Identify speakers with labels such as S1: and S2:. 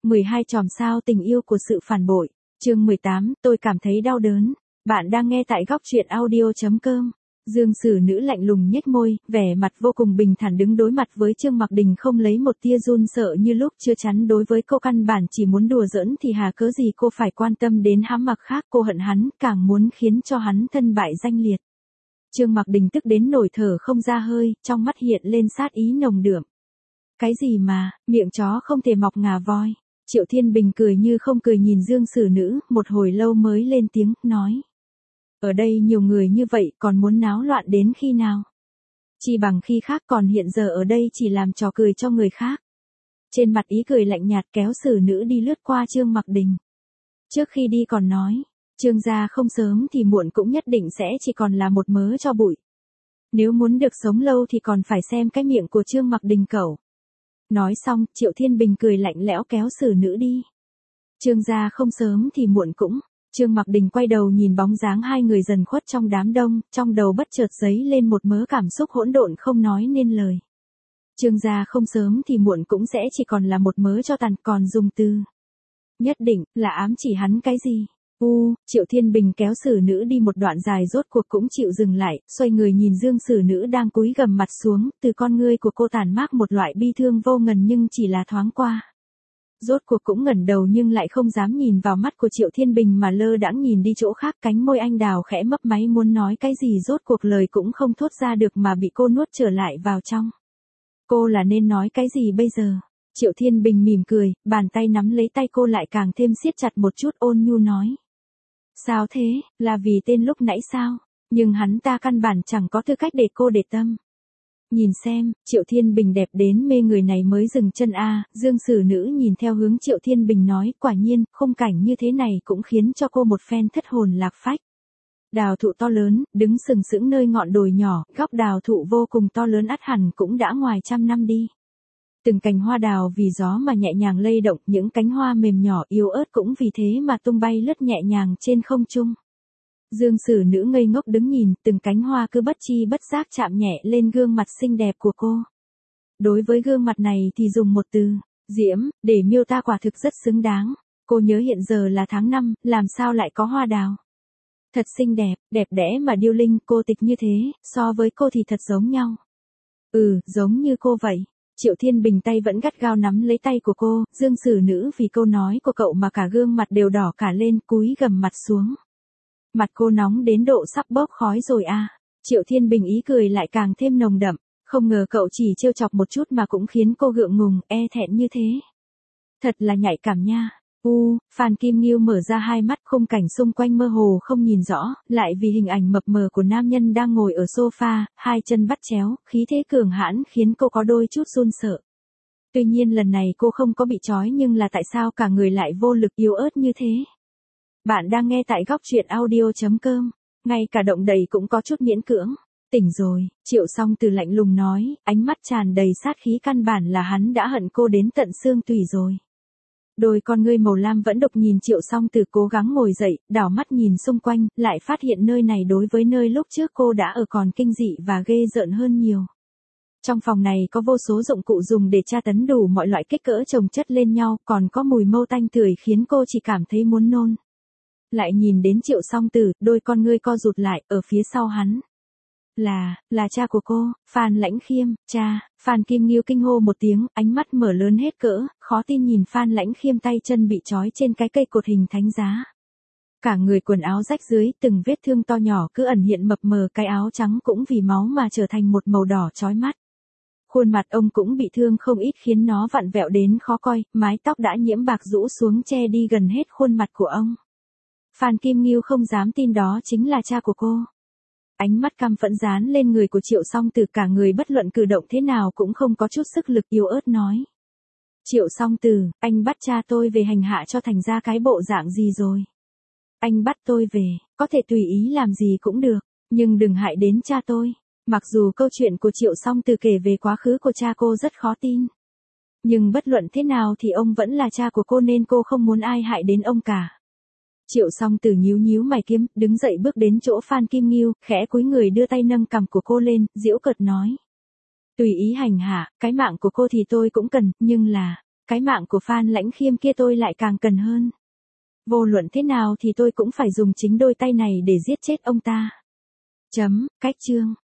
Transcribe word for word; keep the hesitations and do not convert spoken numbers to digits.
S1: mười hai chòm sao tình yêu của sự phản bội. Chương mười tám, tôi cảm thấy đau đớn. Bạn đang nghe tại góc truyện audio chấm com. Dương Sử Nữ lạnh lùng nhếch môi, vẻ mặt vô cùng bình thản đứng đối mặt với Trương Mặc Đình, không lấy một tia run sợ như lúc chưa chắn đối với cô, căn bản chỉ muốn đùa giỡn thì hà cớ gì cô phải quan tâm đến hãm mặc khác. Cô hận hắn, càng muốn khiến cho hắn thân bại danh liệt. Trương Mặc Đình tức đến nổi thở không ra hơi, trong mắt hiện lên sát ý nồng đượm. Cái gì mà, miệng chó không thể mọc ngà voi. Triệu Thiên Bình cười như không cười nhìn Dương Sử Nữ, một hồi lâu mới lên tiếng, nói. Ở đây nhiều người như vậy, còn muốn náo loạn đến khi nào? Chỉ bằng khi khác, còn hiện giờ ở đây chỉ làm trò cười cho người khác. Trên mặt ý cười lạnh nhạt, kéo Sử Nữ đi lướt qua Trương Mặc Đình. Trước khi đi còn nói, Trương gia không sớm thì muộn cũng nhất định sẽ chỉ còn là một mớ cho bụi. Nếu muốn được sống lâu thì còn phải xem cái miệng của Trương Mặc Đình cẩu. Nói xong, Triệu Thiên Bình cười lạnh lẽo kéo Sử Nữ đi. Trương gia không sớm thì muộn cũng. Trương Mặc Đình quay đầu nhìn bóng dáng hai người dần khuất trong đám đông, trong đầu bất chợt dấy lên một mớ cảm xúc hỗn độn không nói nên lời. Trương gia không sớm thì muộn cũng sẽ chỉ còn là một mớ cho tàn, còn dùng từ nhất định là ám chỉ hắn cái gì? U, Triệu Thiên Bình kéo Sử Nữ đi một đoạn dài rốt cuộc cũng chịu dừng lại, xoay người nhìn Dương Sử Nữ đang cúi gằm mặt xuống, từ con ngươi của cô tản mát một loại bi thương vô ngần nhưng chỉ là thoáng qua. Rốt cuộc cũng ngẩng đầu nhưng lại không dám nhìn vào mắt của Triệu Thiên Bình mà lơ đãng nhìn đi chỗ khác, cánh môi anh đào khẽ mấp máy muốn nói cái gì rốt cuộc lời cũng không thốt ra được mà bị cô nuốt trở lại vào trong. Cô là nên nói cái gì bây giờ? Triệu Thiên Bình mỉm cười, bàn tay nắm lấy tay cô lại càng thêm siết chặt một chút, ôn nhu nói. Sao thế, là vì tên lúc nãy sao? Nhưng hắn ta căn bản chẳng có tư cách để cô để tâm. Nhìn xem, Triệu Thiên Bình đẹp đến mê người này mới dừng chân a. À. Dương Sử Nữ nhìn theo hướng Triệu Thiên Bình nói, quả nhiên, khung cảnh như thế này cũng khiến cho cô một phen thất hồn lạc phách. Đào thụ to lớn, đứng sừng sững nơi ngọn đồi nhỏ, góc đào thụ vô cùng to lớn ắt hẳn cũng đã ngoài trăm năm đi. Từng cành hoa đào vì gió mà nhẹ nhàng lay động, những cánh hoa mềm nhỏ yếu ớt cũng vì thế mà tung bay lướt nhẹ nhàng trên không trung. Dương Sử Nữ ngây ngốc đứng nhìn, từng cánh hoa cứ bất chi bất giác chạm nhẹ lên gương mặt xinh đẹp của cô. Đối với gương mặt này thì dùng một từ, diễm, để miêu tả quả thực rất xứng đáng. Cô nhớ hiện giờ là tháng năm, làm sao lại có hoa đào? Thật xinh đẹp, đẹp đẽ mà điêu linh, cô tịch như thế, so với cô thì thật giống nhau. Ừ, giống như cô vậy. Triệu Thiên Bình tay vẫn gắt gao nắm lấy tay của cô, Dương Sử Nữ vì câu nói của cậu mà cả gương mặt đều đỏ cả lên, cúi gằm mặt xuống. Mặt cô nóng đến độ sắp bốc khói rồi à. Triệu Thiên Bình ý cười lại càng thêm nồng đậm, không ngờ cậu chỉ trêu chọc một chút mà cũng khiến cô gượng ngùng, e thẹn như thế. Thật là nhạy cảm nha. U, Phan Kim Nghiêu mở ra hai mắt, khung cảnh xung quanh mơ hồ không nhìn rõ, lại vì hình ảnh mập mờ của nam nhân đang ngồi ở sofa, hai chân bắt chéo, khí thế cường hãn khiến cô có đôi chút run sợ. Tuy nhiên lần này cô không có bị trói, nhưng là tại sao cả người lại vô lực yếu ớt như thế? Bạn đang nghe tại góc truyện audio chấm com, ngay cả động đậy cũng có chút miễn cưỡng. Tỉnh rồi, Triệu Song Từ lạnh lùng nói, ánh mắt tràn đầy sát khí, căn bản là hắn đã hận cô đến tận xương tủy rồi. Đôi con ngươi màu lam vẫn độc nhìn Triệu Song Từ cố gắng ngồi dậy, đảo mắt nhìn xung quanh, lại phát hiện nơi này đối với nơi lúc trước cô đã ở còn kinh dị và ghê rợn hơn nhiều. Trong phòng này có vô số dụng cụ dùng để tra tấn đủ mọi loại kích cỡ chồng chất lên nhau, còn có mùi mâu tanh tưởi khiến cô chỉ cảm thấy muốn nôn. Lại nhìn đến Triệu Song Từ, đôi con ngươi co rụt lại, ở phía sau hắn. Là, là cha của cô, Phan Lãnh Khiêm, cha. Phan Kim Nghiêu kinh hô một tiếng, ánh mắt mở lớn hết cỡ, khó tin nhìn Phan Lãnh Khiêm tay chân bị trói trên cái cây cột hình thánh giá. Cả người quần áo rách dưới, từng vết thương to nhỏ cứ ẩn hiện mập mờ, cái áo trắng cũng vì máu mà trở thành một màu đỏ chói mắt. Khuôn mặt ông cũng bị thương không ít khiến nó vặn vẹo đến khó coi, mái tóc đã nhiễm bạc rũ xuống che đi gần hết khuôn mặt của ông. Phan Kim Nghiêu không dám tin đó chính là cha của cô. Ánh mắt căm phẫn dán lên người của Triệu Song Từ, cả người bất luận cử động thế nào cũng không có chút sức lực, yếu ớt nói. Triệu Song Từ, anh bắt cha tôi về hành hạ cho thành ra cái bộ dạng gì rồi? Anh bắt tôi về, có thể tùy ý làm gì cũng được, nhưng đừng hại đến cha tôi. Mặc dù câu chuyện của Triệu Song Từ kể về quá khứ của cha cô rất khó tin. Nhưng bất luận thế nào thì ông vẫn là cha của cô nên cô không muốn ai hại đến ông cả. Triệu Song Từ nhíu nhíu mày kiếm, đứng dậy bước đến chỗ Phan Kim Nghiêu, khẽ cúi người đưa tay nâng cằm của cô lên, giễu cợt nói. Tùy ý hành hạ, cái mạng của cô thì tôi cũng cần, nhưng là, cái mạng của Phan Lãnh Khiêm kia tôi lại càng cần hơn. Vô luận thế nào thì tôi cũng phải dùng chính đôi tay này để giết chết ông ta. Chấm, cách chương.